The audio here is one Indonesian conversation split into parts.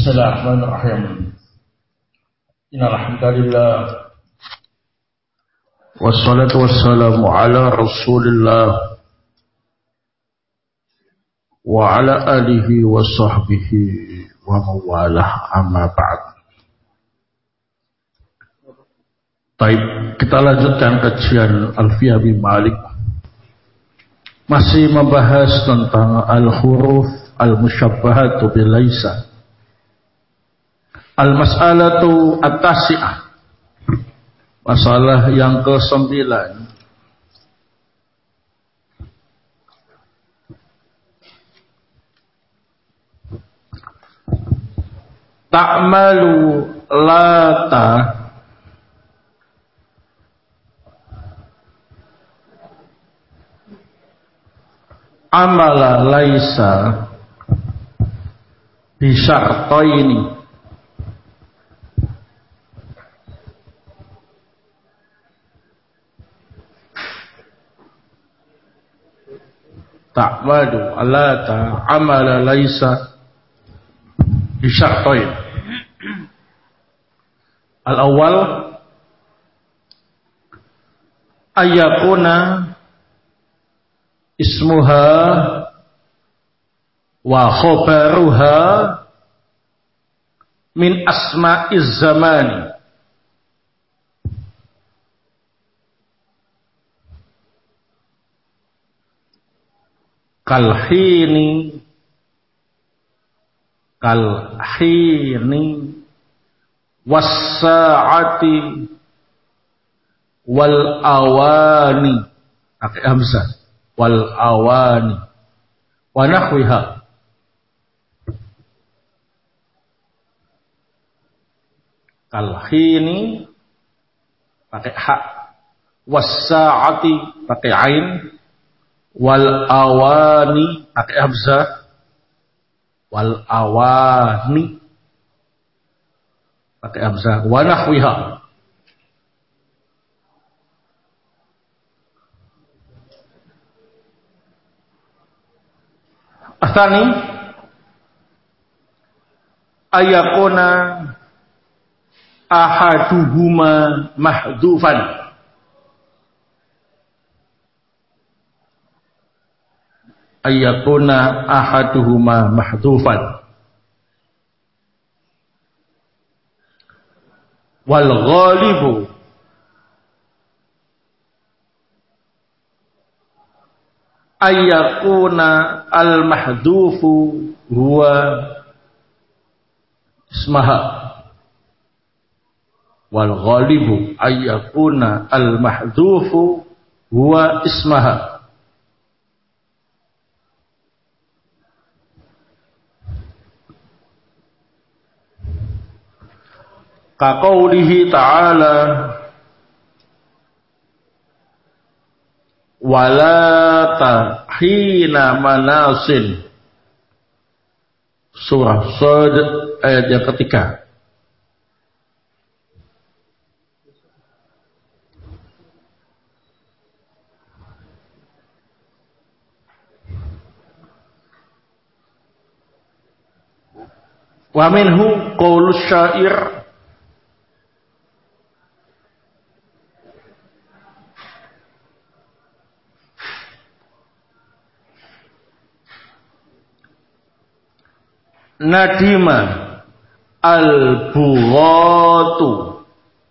Bismillahirrahmanirrahim. Innal hamdalillah wassalatu wassalamu ala Rasulillah wa ala alihi wa sahbihi wa mawalah, amma ba'd. Baik, kita lanjutkan kajian Alfiyah bin Malik. Masih membahas tentang al-huruf al-musyabbahatu bil laisa. Al-mas'alatu at-tasi'ah. Masalah yang ke-9. Ta'malu lata amala laisa bisyartaini. Ta'madu alata amala laisa bisyartain. Al-awwal ayyakuna ismuha wa khabaruha min asma'iz zamani kalhini wassa'ati wal awani, pakai hamzah, wal awani wa nahwiha. Kalhini pakai hak, wassa'ati pakai ain, wal awani pakai hamzah, wal awani pakai hamzah, wa nahwiha. Atsani ayakuna ahaduhuma mahdufan. Ayyakuna ahaduhuma mahdufan wal ghalibu ayyakuna al mahdufu huwa ismaha wal ghalibu ayyakuna al mahdufu huwa ismaha. Kaqaulihi ta'ala walata hina manasin, surah Shad ayat yang ketiga. Wa minhu qaulus syair nadima al-bughatu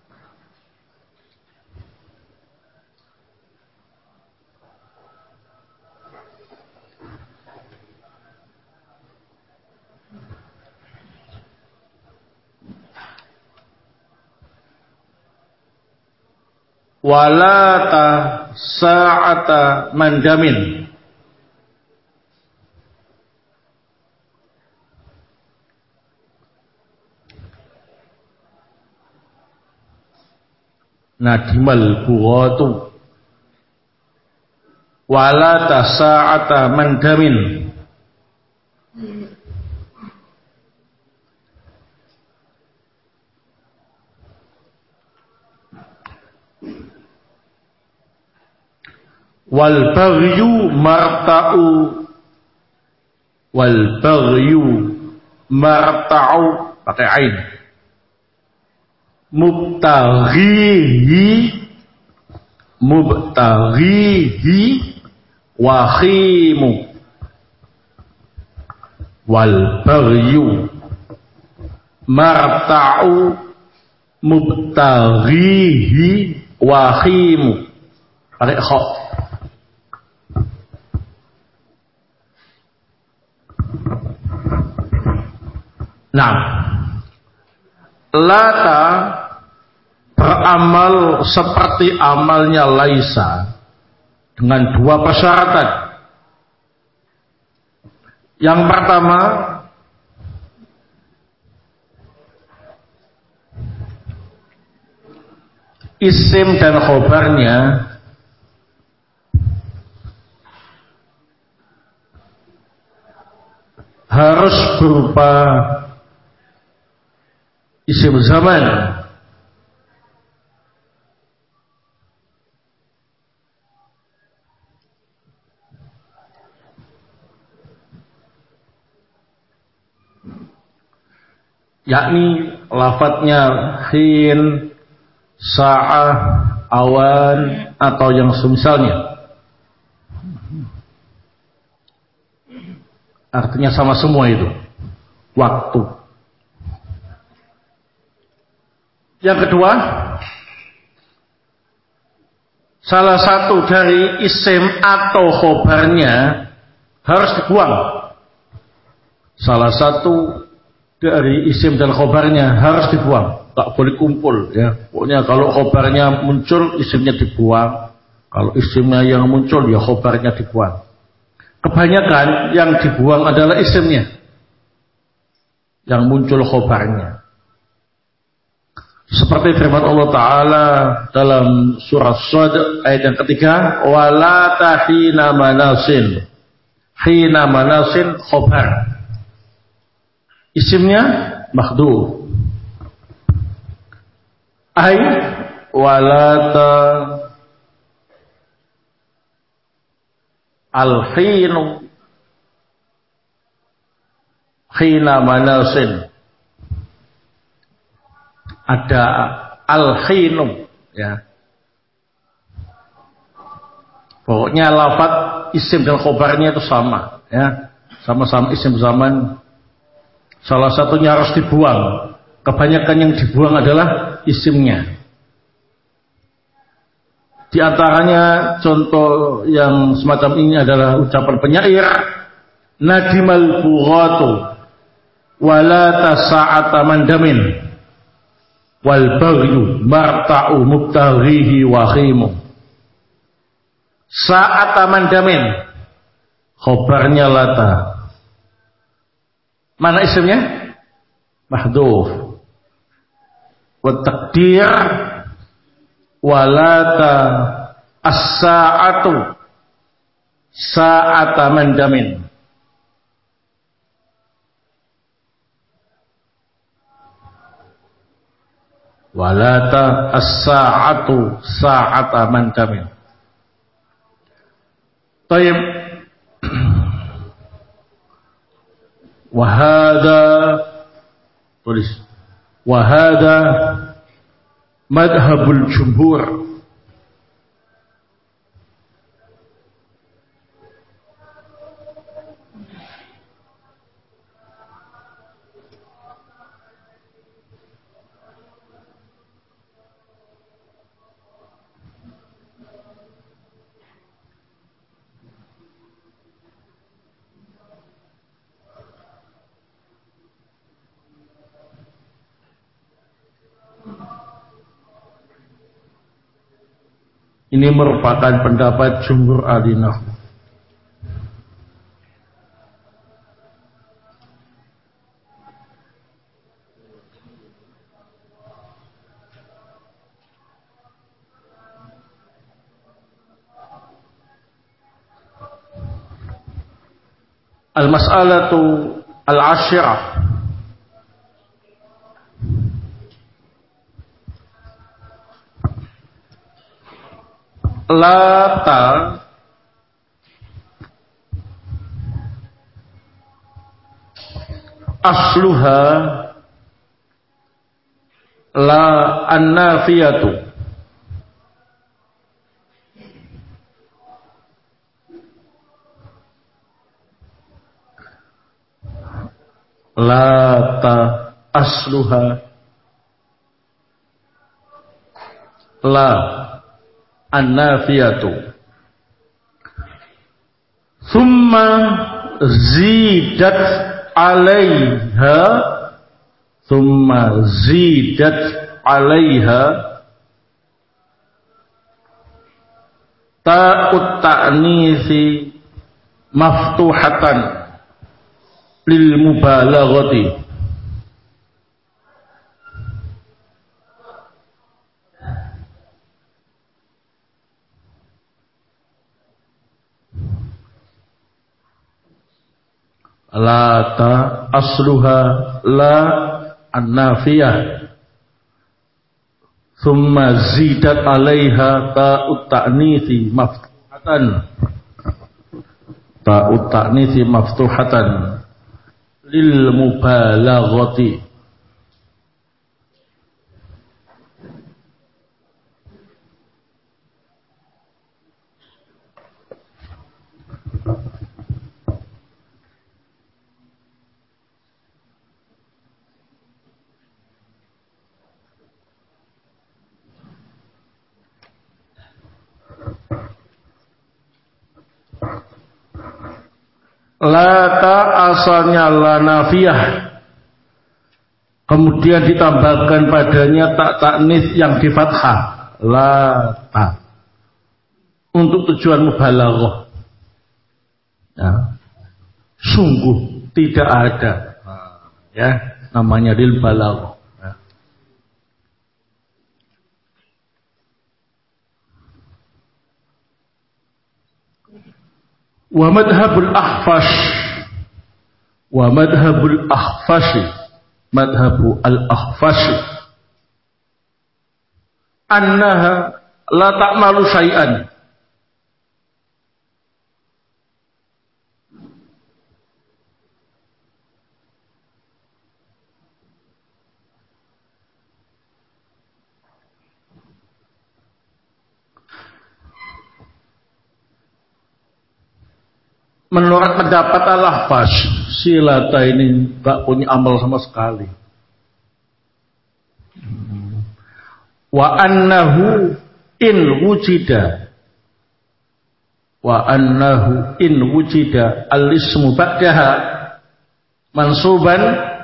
walata sa'ata mandamin. Nadimal bughatu wala tasa'ata mandamin. Wal baghyu marta'u, wal baghyu marta'u pakai ain. Mubtaghihi wakhimu wal baghyu marta'u mubtaghihi wakhimu pakai kha. Nah, Lata beramal seperti amalnya Laisa dengan dua persyaratan. Yang pertama, isim dan khobarnya harus berupa isim zaman, yakni lafadznya hin, sa'ah, awan atau yang semisalnya. Artinya sama semua itu, waktu. Yang kedua, salah satu dari isim atau khobarnya harus dibuang. Salah satu dari isim dan khobarnya harus dibuang, tak boleh kumpul ya. Pokoknya kalau khobarnya muncul, isimnya dibuang. Kalau isimnya yang muncul, ya khobarnya dibuang. Kebanyakan yang dibuang adalah isimnya, yang muncul khobarnya. Seperti firman Allah Ta'ala dalam surah Shad ayat yang ketiga, wala tahina manasin. Hina manasin khobar, isimnya mahdhuf. Ay walata al-hinu hina manasin. Ada al-hinu ya. Pokoknya lafaz isim dan khobarnya itu sama ya. Sama-sama isim zaman. Salah satunya harus dibuang. Kebanyakan yang dibuang adalah isimnya. Di antaranya contoh yang semacam ini adalah ucapan penyair, nadimal bughatu wala tasa'ata mandamin wal baghyu marta'u mubtaghihi wakhimu. Sa'ata mandamin, khobarnya lata. Mana isimnya? Mahdhuf. Wa taqdir walata as-sa'atu sa'ata mandamin. Walata as-sa'atu sa'ata mandamin. Tayyib. Wahada, tulis. Wahada madhabul jumhur. Ini merupakan pendapat jumhur ahli nahwu. Al-mas'alatu al-ashirah. Lata asluha La an-nafiyatu. La ta asluha. La an-nafiyatu. Thumma zidat alaiha. Thumma zidat alaiha. Ta'ut ta'nisi maftuhatan lil mubalaghati. La ta asluha la an-nafiyah. Thumma zidat alaiha ta'ut ta'nisi maftuhatan. Ta'ut ta'nisi maftuhatan lil mubalaghati. Lata asalnya la nafiyah, kemudian ditambahkan padanya tak taknis yang di fathah. Lata untuk tujuan mubalaghah, ya, sungguh tidak ada, ya, namanya lil balaghah, ya. Wa madhabul akhfash, wa madhabul akhfashi, madhabu al-akhfashi annaha la ta'malu syai'an. Menurut pendapat al-Ahfas, si Lata ini tak punya amal sama sekali. Wa annahu in wujida, wa annahu in wujida al-ismu ba'daha mansuban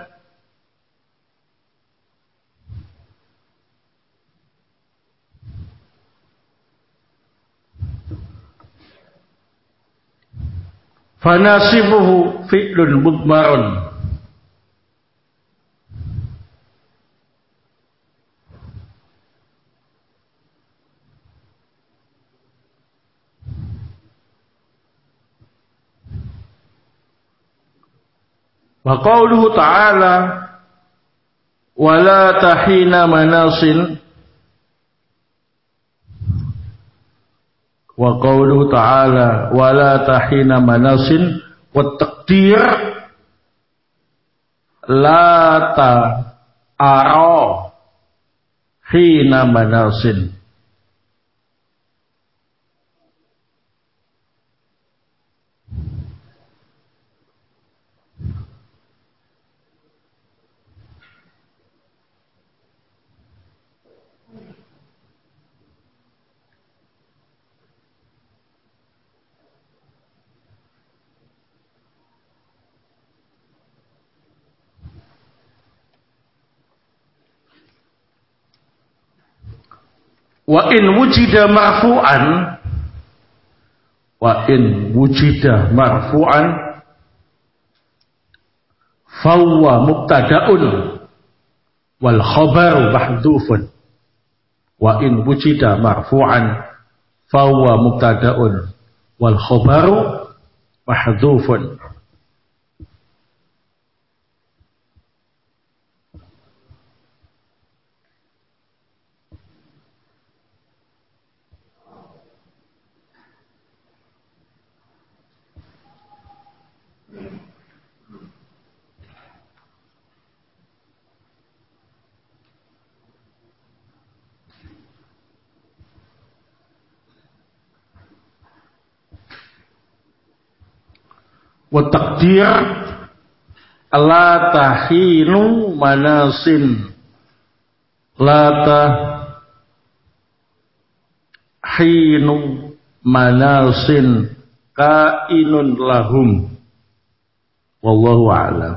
fanasibuhu fi'lun mudmarun. Wa qawluhu ta'ala wala tahina manasin, wa qawluhu ta'ala wala tahina manasin wa taqdir la ta'ara hina manasin. Wa in wujida marfu'an, wa in wujida marfu'an fawwa mubtada'un wal khabaru mahdhufun. Wa in wujida marfu'an fawwa mubtada'un wal khabaru mahdhufun. Wa taqdir la tahinu manasin, la tahinu manasin kainun lahum. Wallahu a'lam.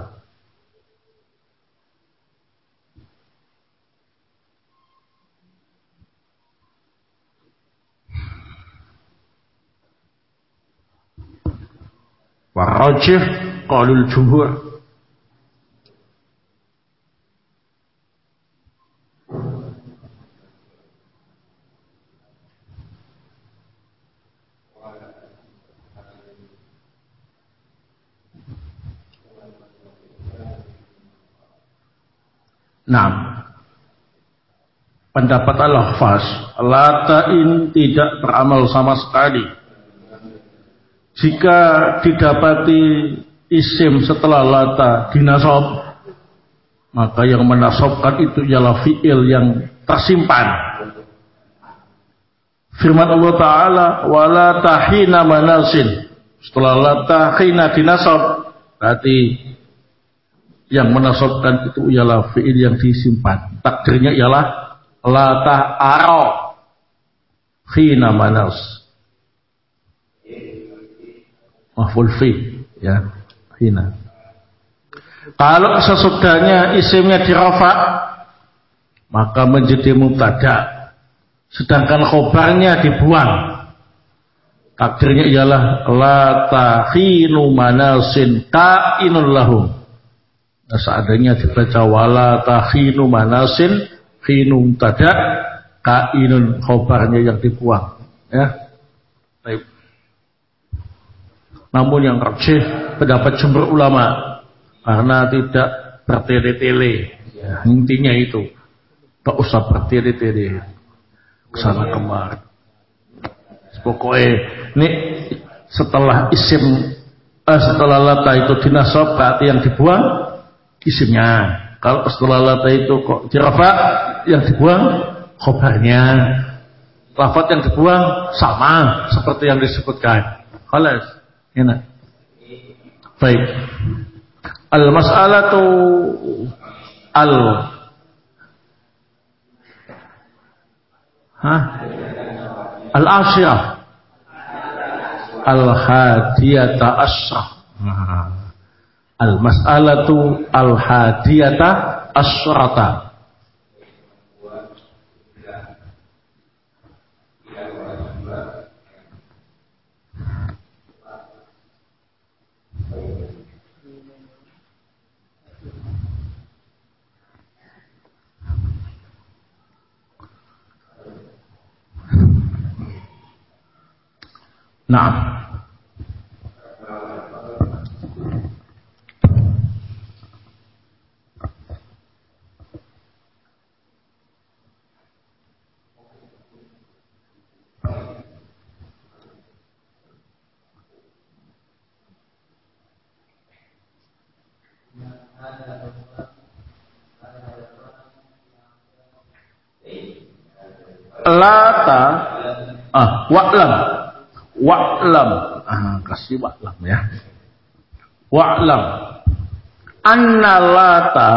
Warrajih qaulul jumhur. Nah, pendapat al-Hafaz, lata ini tidak beramal sama sekali jika didapati isim setelah lata dinasab, maka yang menasabkan itu ialah fi'il yang tersimpan. Firman Allah Ta'ala, wala tahina manasin, setelah lata hina dinasab, berarti yang menasabkan itu ialah fi'il yang disimpan. Takdirnya ialah lata aro hina manas, maf'ul fi, ya, hina. Kalau sesudahnya isimnya dirafa, maka menjadi mubtada, sedangkan khobarnya dibuang. Takdirnya ialah la tahinu manasin kainun lahum. Nah, seadanya dibaca wala tahinu manasin, khinu mubtada, kainun khobarnya yang dibuang, ya. Baik. Namun yang rajih pendapat jumhur ulama, karena tidak bertele-tele, ya, intinya itu tak usah bertele-tele kesana kemari. Pokoknya ini setelah isim setelah lata itu dinasab, berarti yang dibuang isimnya. Kalau setelah lata itu kok dirafa, yang dibuang khobarnya. Lafaz yang dibuang sama seperti yang disebutkan. Khalas. Enak. Baik. Al-mas'alatu al-ashirah al-hadiyata asyrah. Al-mas'alatu al-hadiyata asyrata. Nah, lata wa'lam kasih wa'lam ya. Wa'lam anna lata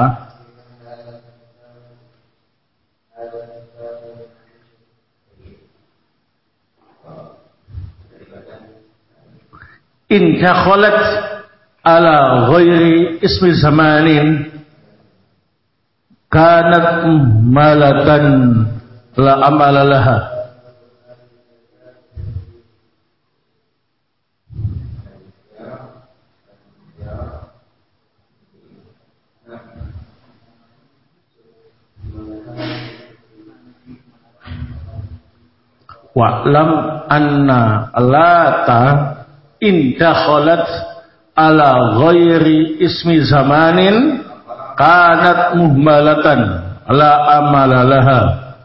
in dakhalat ala ghairi ismi zamanin kanat malatan la amala laha. Wa'lam anna lata in dakhalat ala ghairi ismi zamanin kanat muhmalatan la amala laha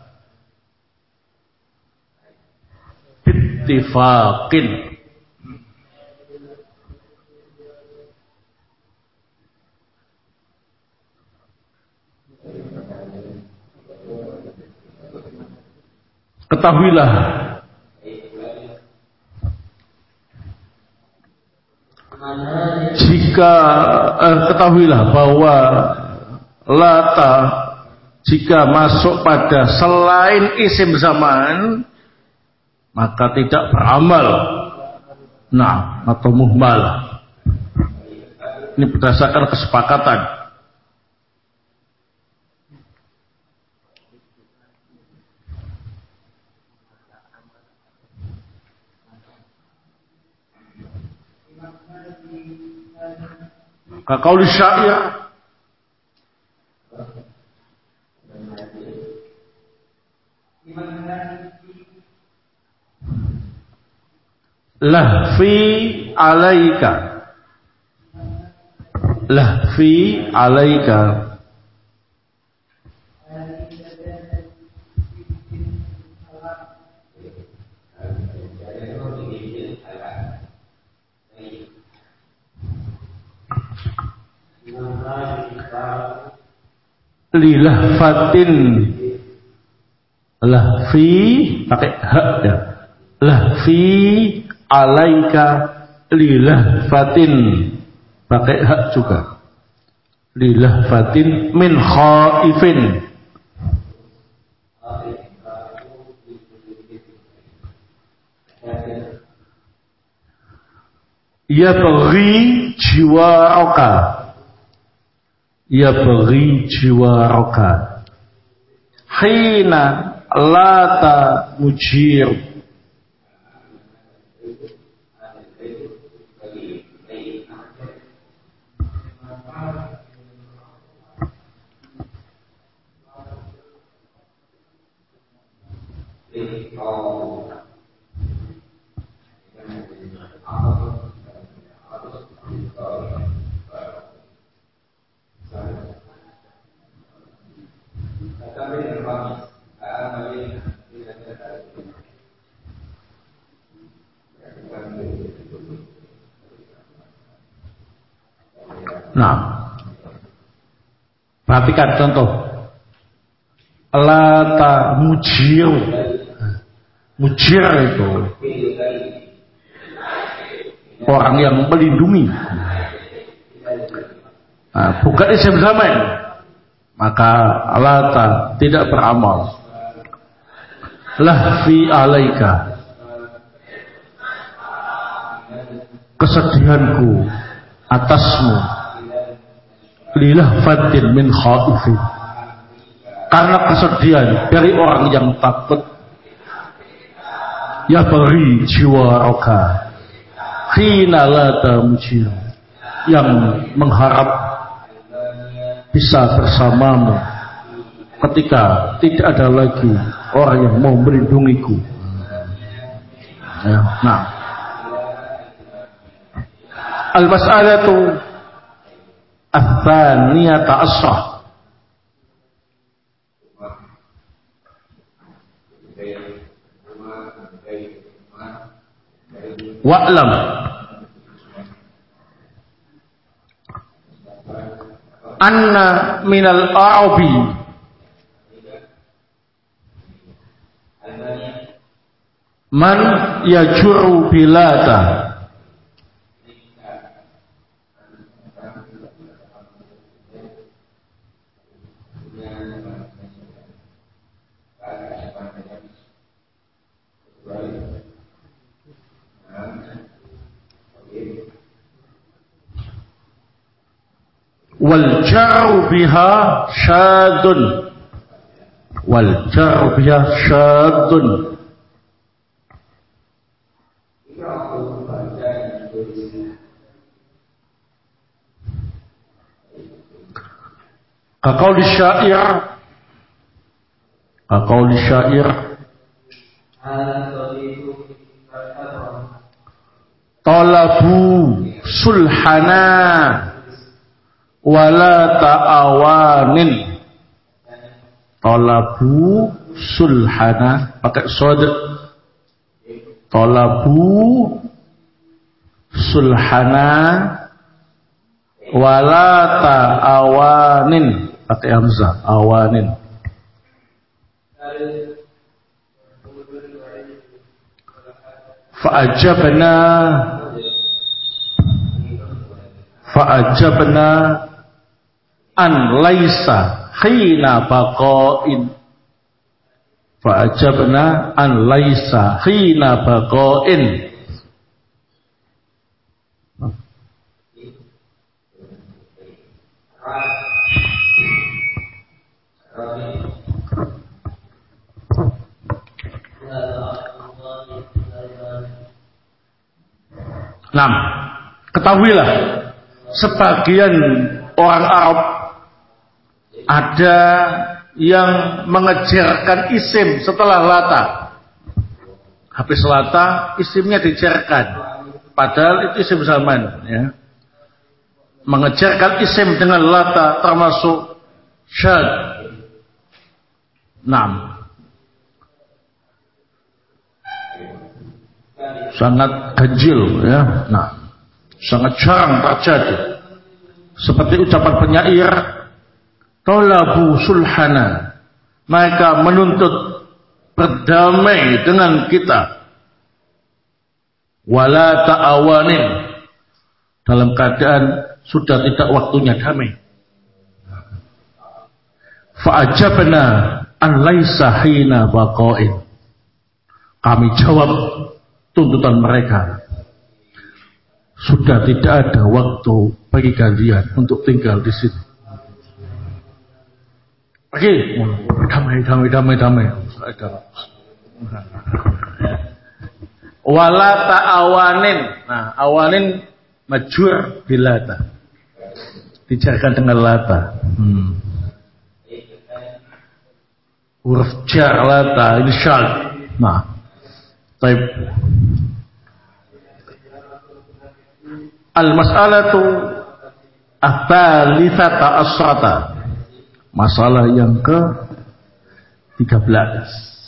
bittifaqin. Ketahuilah ketahuilah bahwa lata jika masuk pada selain isim zaman maka tidak beramal. Nah, atau muhmal. Ini berdasarkan kesepakatan. Kaqaul syair lahfi alaika, lahfi alaika, lilahfatin, lahfi pakai hak ya, lahfi alaika lilahfatin pakai hak juga, lilahfatin min khaifin, ya bagi jiwaraka, ya bagi jiwaraka, hina lata mujir, Nah, perhatikan contoh lata mujir, mujir itu orang yang melindungi. Nah, bukan isim zaman, maka lata tidak beramal. Lahfi alaika, kesedihanku atasmu, lilahfatin min khaifin, karena kesedihan dari orang yang takut, ya beri jiwa roka, hina lata mujir, yang mengharap bisa bersamamu ketika tidak ada lagi orang yang mau melindungiku. Ya, nah, al-mas'alatu ats-tsaniyata asyrah, wa'lam anna minal a'abi man yajurru bilata wal jarru biha syadun, wal jarru biha syadun, kaqauli syair, kaqauli syair, talabu sulhana wala ta'awanin, talabu sulhana pakai sod, talabu sulhana wala ta'awanin pakai hamzah, awanin, fa'ajabna Fa'ajabna an laisa hina baqa'in. Fa'ajabna an laisa hina baqa'in. Nah, ketahuilah sebagian orang Arab ada yang mengejarkan isim setelah lata. Habis lata isimnya dicerkan, padahal itu isim zaman, ya. Mengejarkan isim dengan lata termasuk syad. Nah, sangat ganjil, ya. Nah, sangat jarang terjadi. Seperti ucapan penyair, talabu sulhana, mereka menuntut berdamai dengan kita, wala ta'awanin, dalam keadaan sudah tidak waktunya damai. Fa'ajabna an laisa hina baqa'in, kami jawab tuntutan mereka, sudah tidak ada waktu bagi kalian untuk tinggal di sini. Pergi, damai. Wala ta'awanin. Nah, awanin majur bilata, dijarkan dengan lata. Huruf jar lata ini syad. Nah, taib. Al-mas'alatu ats-tsalitsata asyrata, masalah yang ke-13.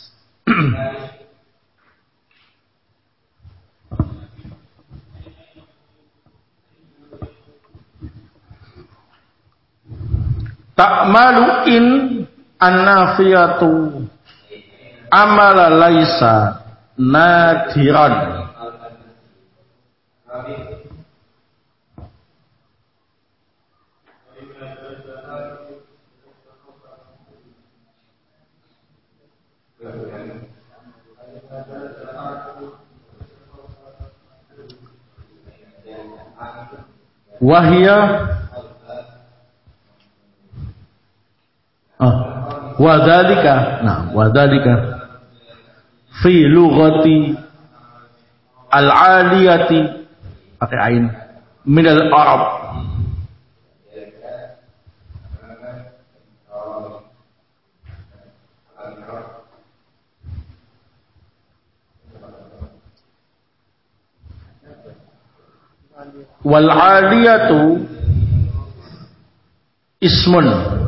Ta'malu in an-nafiyatu amala laisa nadiran. Wahia wadhalika. Nah, wadhalika fi lughati al-aliyati, pakai ain, min al-arab, wal aliyatu ismun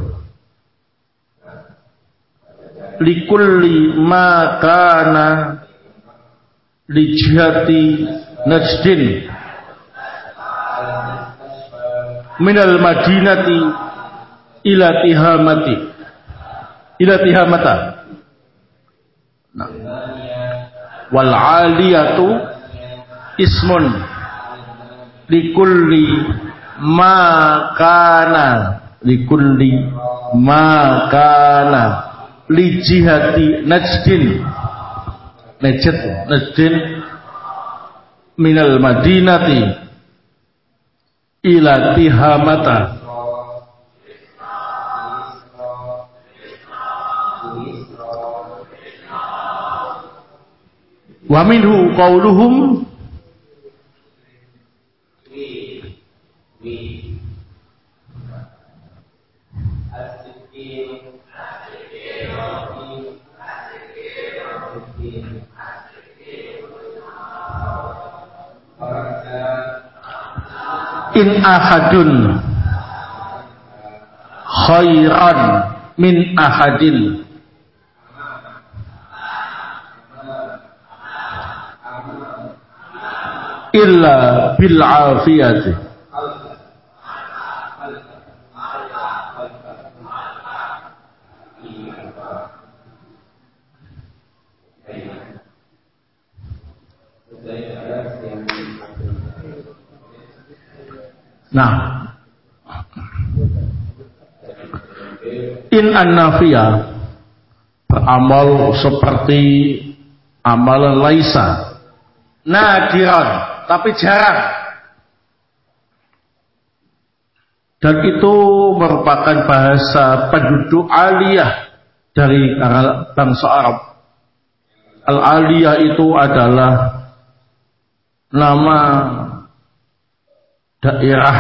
likulli ma kana li jihati najdin minal madinati ila tihamata. Nah, wal aliyatu ismun likulli ma kana li jihati najdin minal madinati ila tihamata. Wa minhu qauluhum in ahadun khairan min ahadin illa bil afiyati. Nah, in an-nafiyah beramal seperti amalan laisa, nadiran, tapi jarang. Dan itu merupakan bahasa penduduk aliyah dari bangsa Arab. Al-aliyah itu adalah nama daerah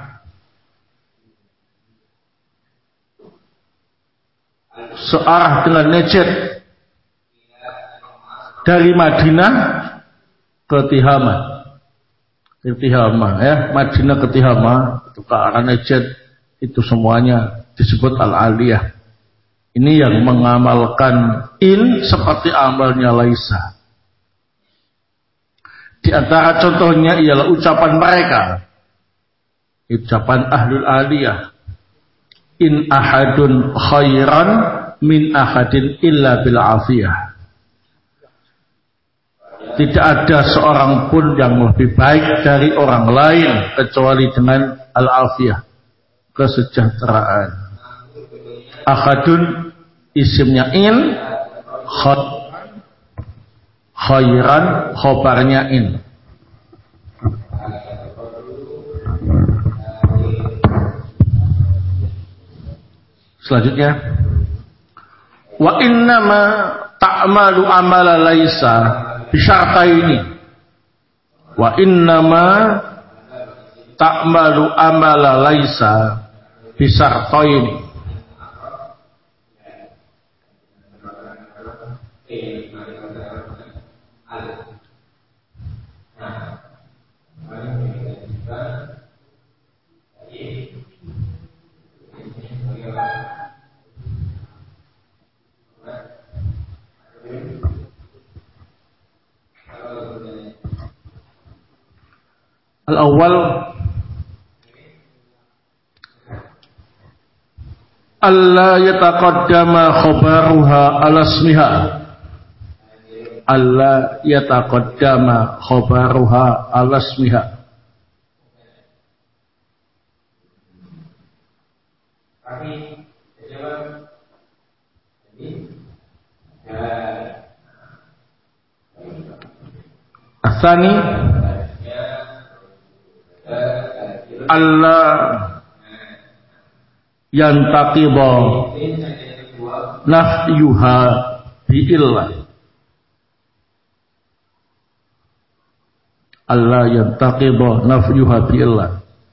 searah dengan Najd dari Madinah ke Tihama. Ya, Madinah ke Tihama itu ke arah Najd, itu semuanya disebut al-aliyah. Ini yang mengamalkan in seperti amalnya laisa. Di antara contohnya ialah ucapan mereka, ucapan ahlul aliyah, in ahadun khairan min ahadin illa bil afiyah. Tidak ada seorang pun yang lebih baik dari orang lain kecuali dengan al-afiyah, kesejahteraan. Ahadun isimnya in, khairan khobarnya in. Selanjutnya, wa innama ta'malu amala laisa bisyartaini. Wa innama ta'malu amala laisa bisyartaini. Al-awwal alla yataqaddama khabaruha ala ismiha. Alla yataqaddama khabaruha ala ismiha. Asani Allah yantaqiba nafyuha bi'illah. Allah yantaqiba nafyuha bi'illah.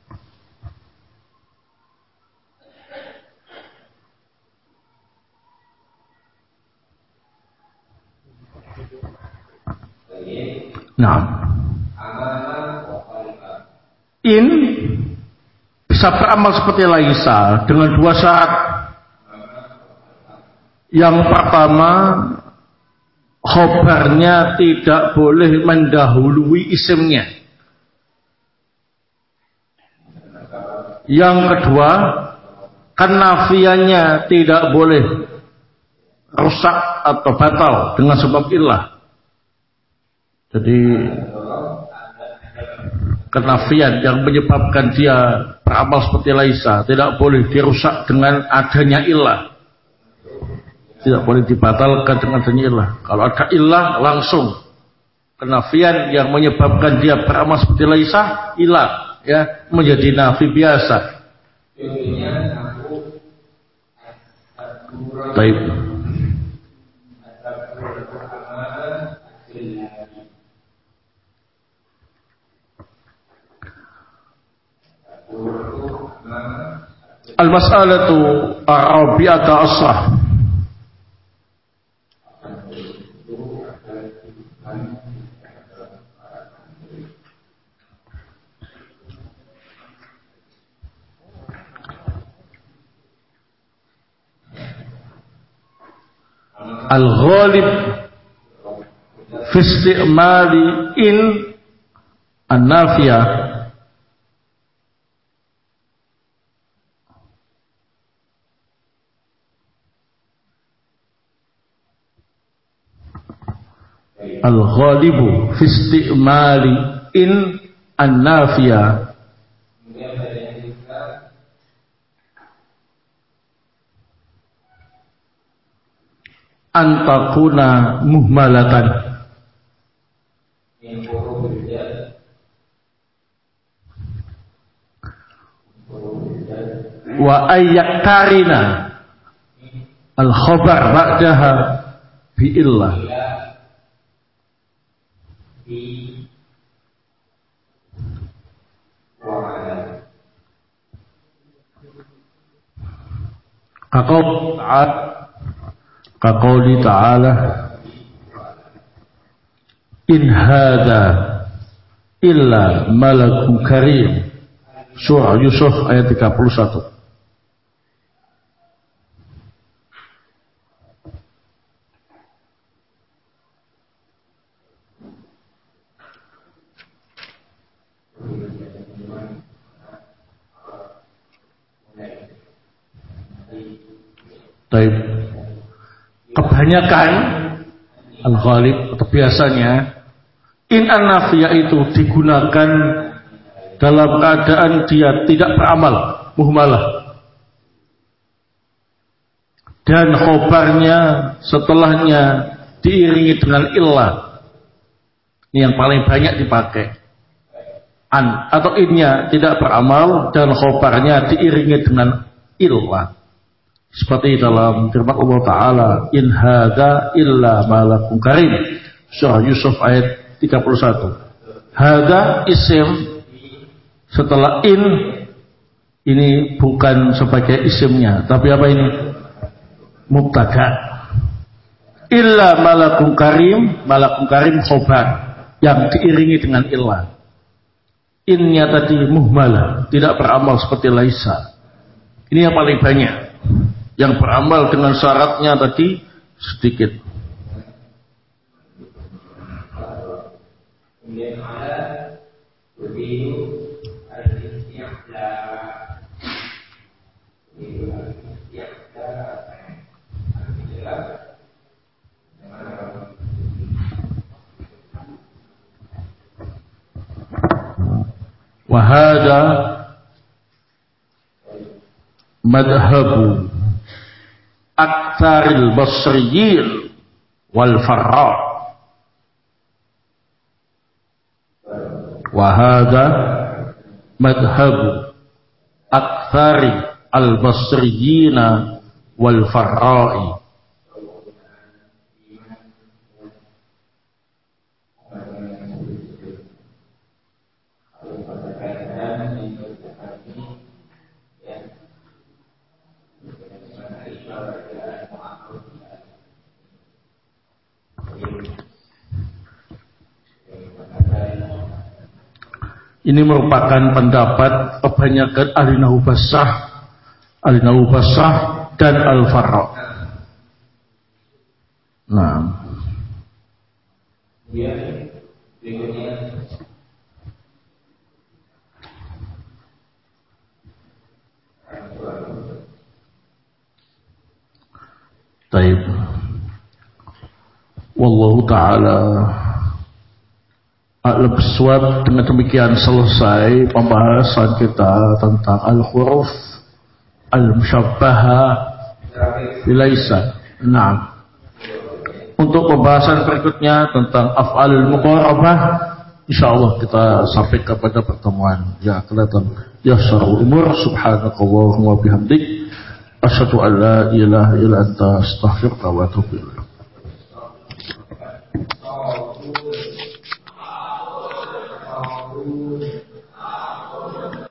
Nah, in bisa beramal seperti laisa dengan dua syarat. Yang pertama, khobarnya tidak boleh mendahului isimnya. Yang kedua, kenafiannya tidak boleh rusak atau batal dengan sebab illah. Jadi kenafian yang menyebabkan dia beramal seperti laisa tidak boleh dirusak dengan adanya illah, tidak boleh dibatalkan dengan adanya illah. Kalau ada illah langsung kenafian yang menyebabkan dia beramal seperti laisa hilang, ya, menjadi nafi biasa. Baik. Al-mas'alatu ar-rabi'atu asrah. Al-ghalib fi istimali in an-nafiyah al-ghalibu fi istimali in an-nafiyah antakuna muhmalatan wa ayyaktarina al-khabar ba'daha bi'illah. Kaqauli ta'ala in hadza illa malakun karim. Surah Yusuf ayat 31. Kebanyakan al-ghalib atau biasanya in an-nafiyah itu digunakan dalam keadaan dia tidak beramal, muhmalah, dan khobarnya setelahnya diiringi dengan illah. Ini yang paling banyak dipakai. An atau innya tidak beramal dan khobarnya diiringi dengan illah. Seperti dalam firman Allah Ta'ala, in hadza illa malakun karim. Surah Yusuf ayat 31. Hadza isim setelah in, ini bukan sebagai isimnya, tapi apa ini? Mubtada. Illa malakun karim khobar yang diiringi dengan illah. Innya tadi muhmalah, tidak beramal seperti laisa. Ini yang paling banyak. Yang beramal dengan syaratnya tadi sedikit. Wahada madhabu aktsaril basriyin wal farra. Wahada madhabu aktsari al basriyina wal farra'i. Ini merupakan pendapat kebanyakan ahli nahwu basrah dan al-farra. Nah, baik. Wallahu ta'ala a'lam bissawab. Dengan demikian selesai pembahasan kita tentang al-huruf al-mushabbaha bilaisa. Nah, untuk pembahasan berikutnya tentang af'alul muqarabah, insyaallah kita sampai kepada pertemuan yang akan datang. Yassarul umur. Subhanakallahumma bihamdik, asyhadu an la ilaha illa anta, astaghfiruka wa atubu ilaik.